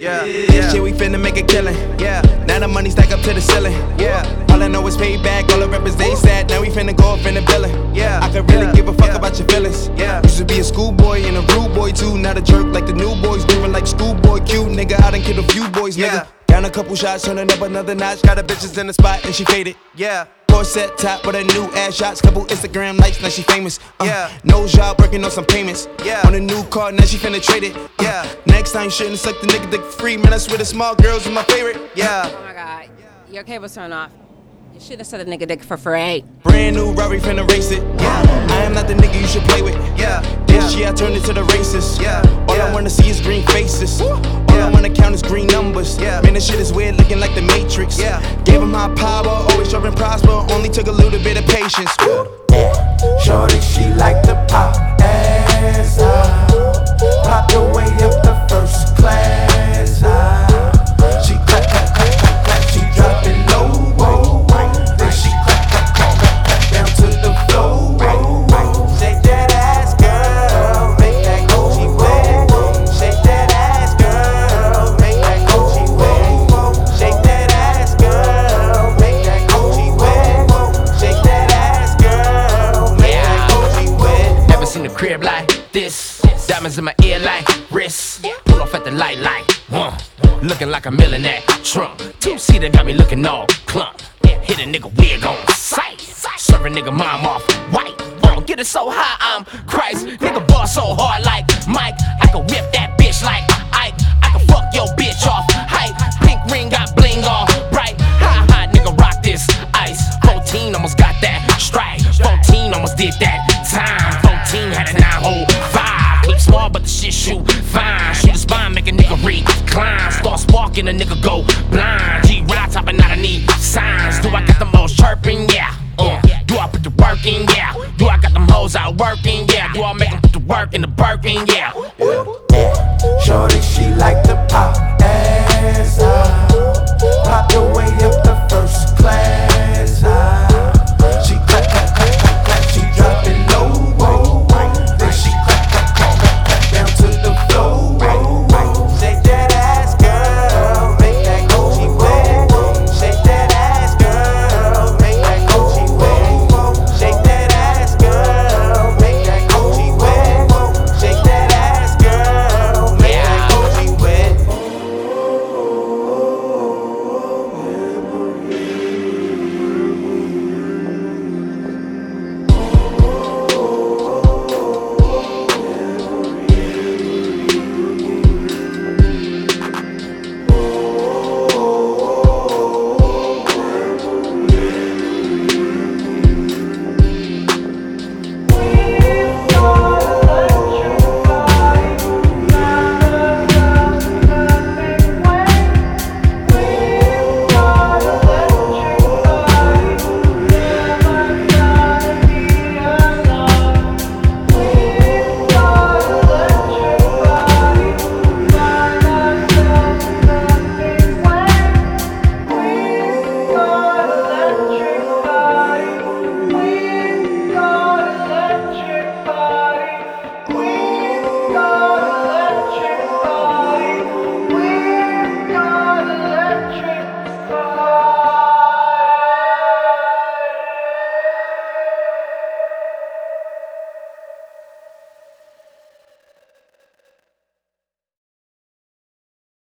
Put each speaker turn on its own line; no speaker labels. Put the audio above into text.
Yeah. This shit we finna make a killing. Yeah. Now the money stack up to the ceiling. Yeah. All I know is payback. All the rappers they sad. Now we finna go up in the billing. Yeah. I could really give a fuck about your feelings. Yeah. Used to be a schoolboy and a rude boy too. Not a jerk like the new boys. Moving like schoolboy cute. Nigga, I done killed a few boys, nigga. Down a couple shots, turning up another notch. Got a bitches in the spot and she faded. Yeah. Set top with a new ass shots, couple Instagram likes, now she famous. No job, working on some payments. On a new car, now she finna trade it. Next time you shouldn't suck the nigga dick free, man. I swear the small girls are my favorite.
Oh my god, your cable's turned off. You should've said a nigga dick for free.
Brand new Rari finna race it. I am not the nigga you should play with. This year I turned into the racist. All I wanna see is green faces. All I wanna count is green numbers. Man, this shit is weird, looking like the Matrix. Gave him my power, always sure and prosper. Only took a little bit of patience.
Shorty, she like to pop ass out. Pop your way up the first class out. She clap, clap, clap, clap, clap. She drop it low, whoa, whoa. Then she clap, clap, clap, clap, clap down to the floor. Shake that ass, girl. Make that Gucci wet. Shake that ass, girl. Make that Gucci wet. Shake that ass, girl. Make that Gucci wet. Shake that ass, girl. Make that Gucci wet.
Never seen a crib like this. Diamonds in my ear like wrists. Pull off at the light like looking like a millionaire. Trump, two-seater got me looking all clump. Hit a nigga wig on sight. Serve a nigga mom off white. Get it so high, I'm Christ. Nigga boss so hard like Mike. I can whip that bitch like Ike. I can fuck your bitch off height. Pink ring got bling all bright. Ha, nigga rock this ice. 14 almost got that strike. 14 almost did that time. 14 had a 9-hole 5. Clip small but the shit shoot fine. Shoot a spine, make a nigga recline. Start sparking, a nigga go blind. G-Ride topping out, I need signs. Do I got the most chirping? Yeah. Do I put the work in? Yeah. Do I got them hoes out working? Yeah. Do I make them put the work in the Birkin? Yeah.
Shorty,